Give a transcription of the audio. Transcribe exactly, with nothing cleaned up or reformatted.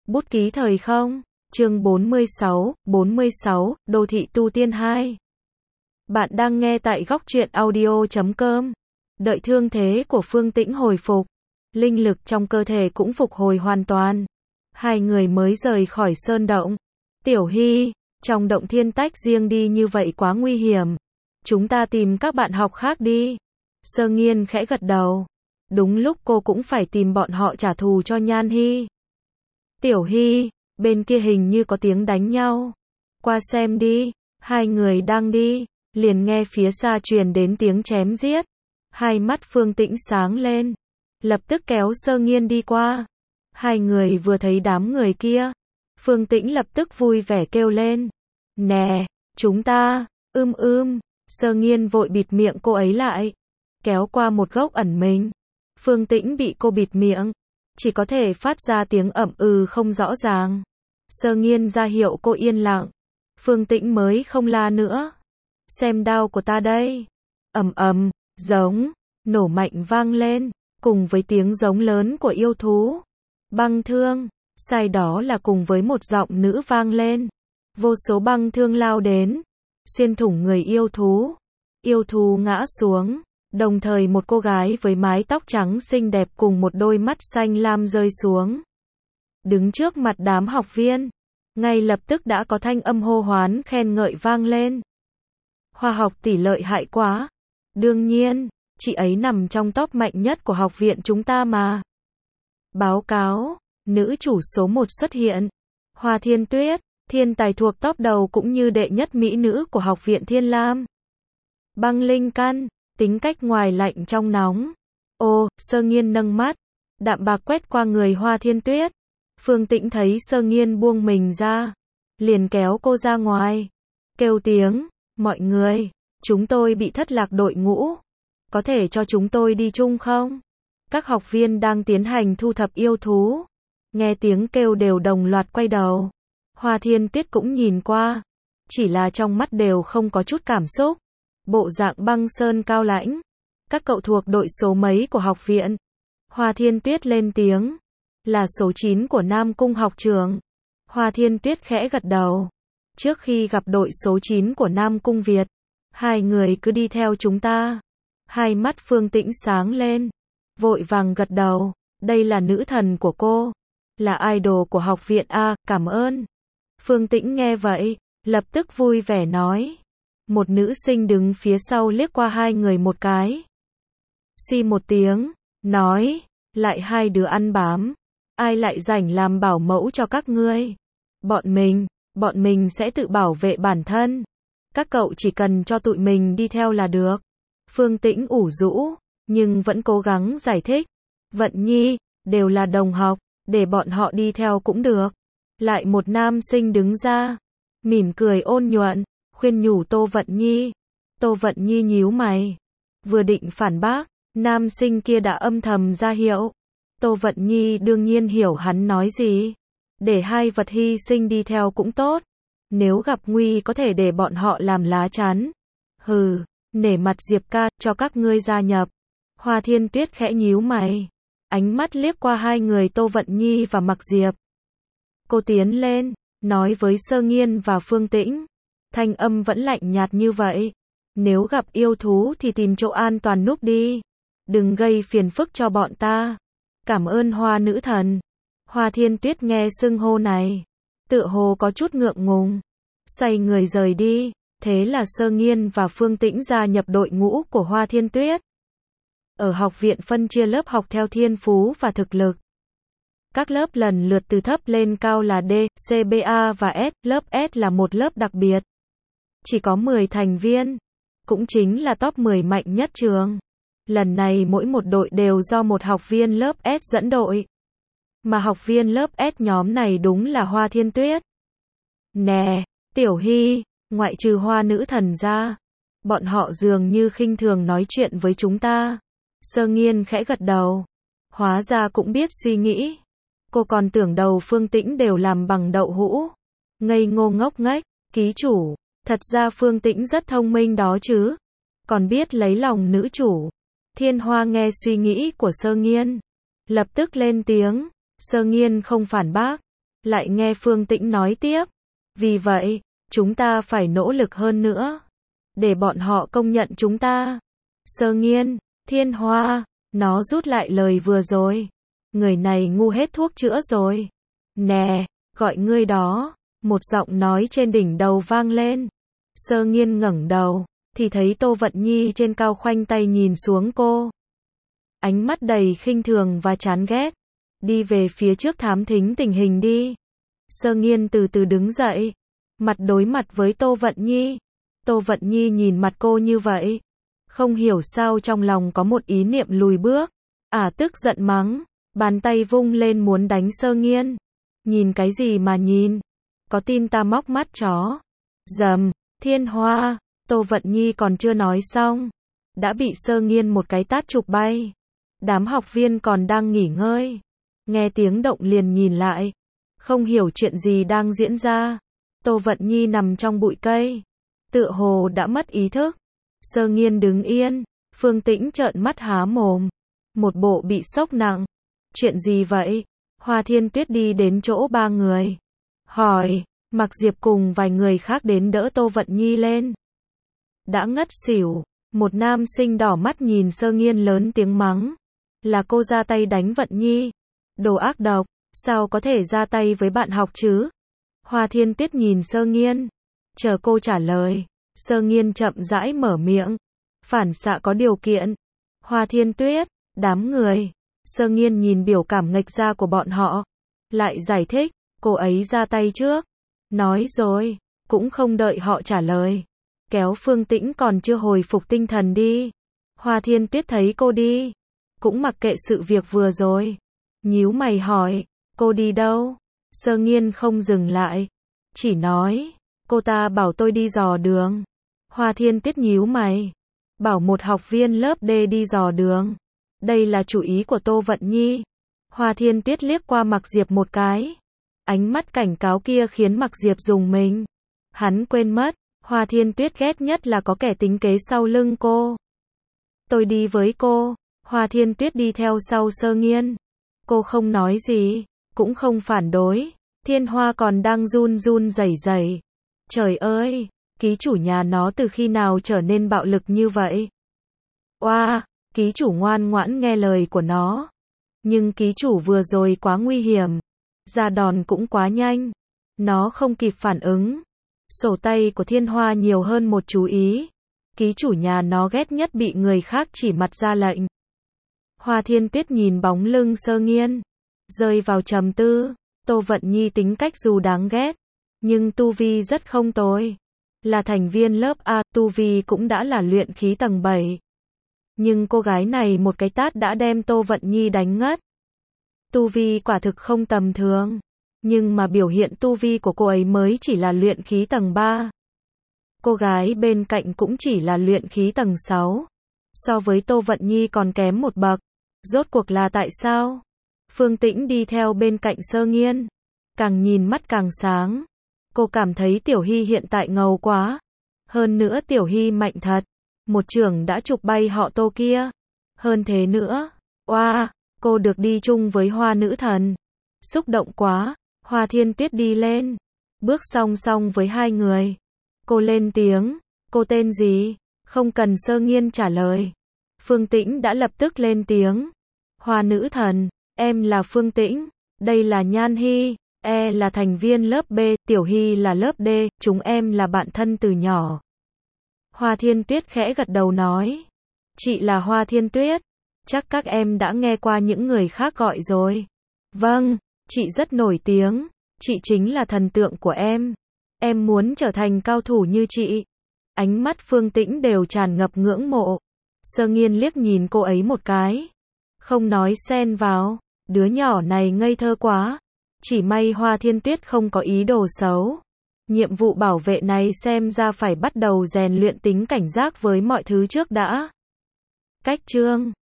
Bút ký thời không, chương bốn mươi sáu, bốn mươi sáu, Đô thị tu tiên hai. Bạn đang nghe tại góc truyện audio chấm com. Đợi thương thế của Phương Tĩnh hồi phục, linh lực trong cơ thể cũng phục hồi hoàn toàn. Hai người mới rời khỏi sơn động. Tiểu Hy, trong động thiên tách riêng đi như vậy quá nguy hiểm. Chúng ta tìm các bạn học khác đi. Sơ Nghiên khẽ gật đầu. Đúng lúc cô cũng phải tìm bọn họ trả thù cho Nhan Hy. Tiểu Hy, bên kia hình như có tiếng đánh nhau. Qua xem đi. Hai người đang đi, liền nghe phía xa truyền đến tiếng chém giết. Hai mắt Phương Tĩnh sáng lên, lập tức kéo Sơ Nghiên đi qua. Hai người vừa thấy đám người kia, Phương Tĩnh lập tức vui vẻ kêu lên. Nè, chúng ta, ưm ưm. Sơ Nghiên vội bịt miệng cô ấy lại, kéo qua một gốc ẩn mình. Phương Tĩnh bị cô bịt miệng, chỉ có thể phát ra tiếng ậm ừ không rõ ràng. Sơ Nghiên ra hiệu cô yên lặng. Phương Tĩnh mới không la nữa. Xem đao của ta đây. Ầm ầm, giống, nổ mạnh vang lên, cùng với tiếng giống lớn của yêu thú. Băng thương, sai đó là cùng với một giọng nữ vang lên. Vô số băng thương lao đến, xuyên thủng người yêu thú. Yêu thú ngã xuống, đồng thời một cô gái với mái tóc trắng xinh đẹp cùng một đôi mắt xanh lam rơi xuống. Đứng trước mặt đám học viên, ngay lập tức đã có thanh âm hô hoán khen ngợi vang lên. Hoa học tỷ lợi hại quá. Đương nhiên, chị ấy nằm trong top mạnh nhất của học viện chúng ta mà. Báo cáo, nữ chủ số một xuất hiện. Hoa Thiên Tuyết, thiên tài thuộc top đầu cũng như đệ nhất mỹ nữ của học viện Thiên Lam. Băng Linh Căn, tính cách ngoài lạnh trong nóng. Ô, Sơ Nghiên nâng mắt, đạm bạc quét qua người Hoa Thiên Tuyết. Phương Tĩnh thấy Sơ Nghiên buông mình ra, liền kéo cô ra ngoài, kêu tiếng, mọi người, chúng tôi bị thất lạc đội ngũ, có thể cho chúng tôi đi chung không? Các học viên đang tiến hành thu thập yêu thú, nghe tiếng kêu đều đồng loạt quay đầu. Hoa Thiên Tuyết cũng nhìn qua, chỉ là trong mắt đều không có chút cảm xúc, bộ dạng băng sơn cao lãnh. Các cậu thuộc đội số mấy của học viện? Hoa Thiên Tuyết lên tiếng. Là số chín của Nam Cung học trường. Hoa Thiên Tuyết khẽ gật đầu. Trước khi gặp đội số chín của Nam Cung Việt, hai người cứ đi theo chúng ta. Hai mắt Phương Tĩnh sáng lên, vội vàng gật đầu. Đây là nữ thần của cô, là idol của học viện A, cảm ơn. Phương Tĩnh nghe vậy, lập tức vui vẻ nói. Một nữ sinh đứng phía sau liếc qua hai người một cái. Xì một tiếng, nói, lại hai đứa ăn bám. Ai lại rảnh làm bảo mẫu cho các ngươi? Bọn mình, bọn mình sẽ tự bảo vệ bản thân. Các cậu chỉ cần cho tụi mình đi theo là được. Phương Tĩnh ủ rũ, nhưng vẫn cố gắng giải thích. Vận Nhi, đều là đồng học, để bọn họ đi theo cũng được. Lại một nam sinh đứng ra, mỉm cười ôn nhuận, khuyên nhủ Tô Vận Nhi. Tô Vận Nhi nhíu mày, vừa định phản bác, nam sinh kia đã âm thầm ra hiệu. Tô Vận Nhi đương nhiên hiểu hắn nói gì. Để hai vật hy sinh đi theo cũng tốt. Nếu gặp nguy có thể để bọn họ làm lá chắn. Hừ, nể mặt Diệp ca, cho các ngươi gia nhập. Hoa Thiên Tuyết khẽ nhíu mày. Ánh mắt liếc qua hai người Tô Vận Nhi và Mặc Diệp. Cô tiến lên, nói với Sơ Nghiên và Phương Tĩnh. Thanh âm vẫn lạnh nhạt như vậy. Nếu gặp yêu thú thì tìm chỗ an toàn núp đi. Đừng gây phiền phức cho bọn ta. Cảm ơn Hoa nữ thần. Hoa Thiên Tuyết nghe xưng hô này, tựa hồ có chút ngượng ngùng, xoay người rời đi. Thế là Sơ Nghiên và Phương Tĩnh gia nhập đội ngũ của Hoa Thiên Tuyết. Ở học viện phân chia lớp học theo thiên phú và thực lực. Các lớp lần lượt từ thấp lên cao là D, C, B, A và S. Lớp S là một lớp đặc biệt, chỉ có mười thành viên, cũng chính là top mười mạnh nhất trường. Lần này mỗi một đội đều do một học viên lớp S dẫn đội. Mà học viên lớp S nhóm này đúng là Hoa Thiên Tuyết. Nè, Tiểu Hy, ngoại trừ Hoa nữ thần ra, bọn họ dường như khinh thường nói chuyện với chúng ta. Sơ Nghiên khẽ gật đầu. Hóa ra cũng biết suy nghĩ. Cô còn tưởng đầu Phương Tĩnh đều làm bằng đậu hũ. Ngây ngô ngốc nghếch, ký chủ. Thật ra Phương Tĩnh rất thông minh đó chứ. Còn biết lấy lòng nữ chủ. Thiên Hoa nghe suy nghĩ của Sơ Nghiên, lập tức lên tiếng. Sơ Nghiên không phản bác, lại nghe Phương Tĩnh nói tiếp. Vì vậy, chúng ta phải nỗ lực hơn nữa. Để bọn họ công nhận chúng ta. Sơ Nghiên, Thiên Hoa, nó rút lại lời vừa rồi. Người này ngu hết thuốc chữa rồi. Nè, gọi ngươi đó. Một giọng nói trên đỉnh đầu vang lên. Sơ Nghiên ngẩng đầu, thì thấy Tô Vận Nhi trên cao khoanh tay nhìn xuống cô. Ánh mắt đầy khinh thường và chán ghét. Đi về phía trước thám thính tình hình đi. Sơ Nghiên từ từ đứng dậy, mặt đối mặt với Tô Vận Nhi. Tô Vận Nhi nhìn mặt cô như vậy, không hiểu sao trong lòng có một ý niệm lùi bước. Ả tức giận mắng, bàn tay vung lên muốn đánh Sơ Nghiên. Nhìn cái gì mà nhìn? Có tin ta móc mắt chó? Dầm, Thiên Hoa, Tô Vận Nhi còn chưa nói xong, đã bị Sơ Nghiên một cái tát chụp bay. Đám học viên còn đang nghỉ ngơi, nghe tiếng động liền nhìn lại, không hiểu chuyện gì đang diễn ra. Tô Vận Nhi nằm trong bụi cây, tựa hồ đã mất ý thức. Sơ Nghiên đứng yên, Phương Tĩnh trợn mắt há mồm, một bộ bị sốc nặng. Chuyện gì vậy? Hoa Thiên Tuyết đi đến chỗ ba người, hỏi. Mạc Diệp cùng vài người khác đến đỡ Tô Vận Nhi lên. Đã ngất xỉu, một nam sinh đỏ mắt nhìn Sơ Nghiên lớn tiếng mắng. Là cô ra tay đánh Vận Nhi. Đồ ác độc, sao có thể ra tay với bạn học chứ? Hoa Thiên Tuyết nhìn Sơ Nghiên, chờ cô trả lời. Sơ Nghiên chậm rãi mở miệng. Phản xạ có điều kiện. Hoa Thiên Tuyết, đám người. Sơ Nghiên nhìn biểu cảm nghịch ra của bọn họ, lại giải thích, cô ấy ra tay trước. Nói rồi, cũng không đợi họ trả lời. Kéo Phương Tĩnh còn chưa hồi phục tinh thần đi. Hoa Thiên Tuyết thấy cô đi, cũng mặc kệ sự việc vừa rồi. Nhíu mày hỏi, cô đi đâu? Sơ Nghiên không dừng lại, chỉ nói, cô ta bảo tôi đi dò đường. Hoa Thiên Tuyết nhíu mày, bảo một học viên lớp D đi dò đường. Đây là chủ ý của Tô Vận Nhi. Hoa Thiên Tuyết liếc qua Mạc Diệp một cái. Ánh mắt cảnh cáo kia khiến Mạc Diệp rùng mình. Hắn quên mất, Hoa Thiên Tuyết ghét nhất là có kẻ tính kế sau lưng cô. Tôi đi với cô. Hoa Thiên Tuyết đi theo sau Sơ Nghiên. Cô không nói gì, cũng không phản đối. Thiên Hoa còn đang run run rẩy rẩy. Trời ơi, ký chủ nhà nó từ khi nào trở nên bạo lực như vậy? Oa, ký chủ ngoan ngoãn nghe lời của nó. Nhưng ký chủ vừa rồi quá nguy hiểm. Ra đòn cũng quá nhanh. Nó không kịp phản ứng. Sổ tay của Thiên Hoa nhiều hơn một chú ý. Ký chủ nhà nó ghét nhất bị người khác chỉ mặt ra lệnh. Hoa Thiên Tuyết nhìn bóng lưng Sơ Nghiên, rơi vào trầm tư. Tô Vận Nhi tính cách dù đáng ghét, nhưng tu vi rất không tồi. Là thành viên lớp A, tu vi cũng đã là luyện khí tầng bảy. Nhưng cô gái này một cái tát đã đem Tô Vận Nhi đánh ngất. Tu vi quả thực không tầm thường, nhưng mà biểu hiện tu vi của cô ấy mới chỉ là luyện khí tầng ba. Cô gái bên cạnh cũng chỉ là luyện khí tầng sáu. So với Tô Vận Nhi còn kém một bậc. Rốt cuộc là tại sao? Phương Tĩnh đi theo bên cạnh Sơ Nghiên, càng nhìn mắt càng sáng. Cô cảm thấy Tiểu Hy hiện tại ngầu quá. Hơn nữa Tiểu Hy mạnh thật. Một chưởng đã chụp bay họ Tô kia. Hơn thế nữa, oa, wow, cô được đi chung với Hoa nữ thần. Xúc động quá. Hoa Thiên Tuyết đi lên, bước song song với hai người. Cô lên tiếng, cô tên gì? Không cần Sơ Nghiên trả lời. Phương Tĩnh đã lập tức lên tiếng. Hoa nữ thần, em là Phương Tĩnh, đây là Nhan Hy, E là thành viên lớp B, Tiểu Hy là lớp D, chúng em là bạn thân từ nhỏ. Hoa Thiên Tuyết khẽ gật đầu nói. Chị là Hoa Thiên Tuyết, chắc các em đã nghe qua những người khác gọi rồi. Vâng, chị rất nổi tiếng, chị chính là thần tượng của em. Em muốn trở thành cao thủ như chị. Ánh mắt Phương Tĩnh đều tràn ngập ngưỡng mộ. Sơ Nghiên liếc nhìn cô ấy một cái, không nói xen vào. Đứa nhỏ này ngây thơ quá. Chỉ may Hoa Thiên Tuyết không có ý đồ xấu. Nhiệm vụ bảo vệ này xem ra phải bắt đầu rèn luyện tính cảnh giác với mọi thứ trước đã. Cách chương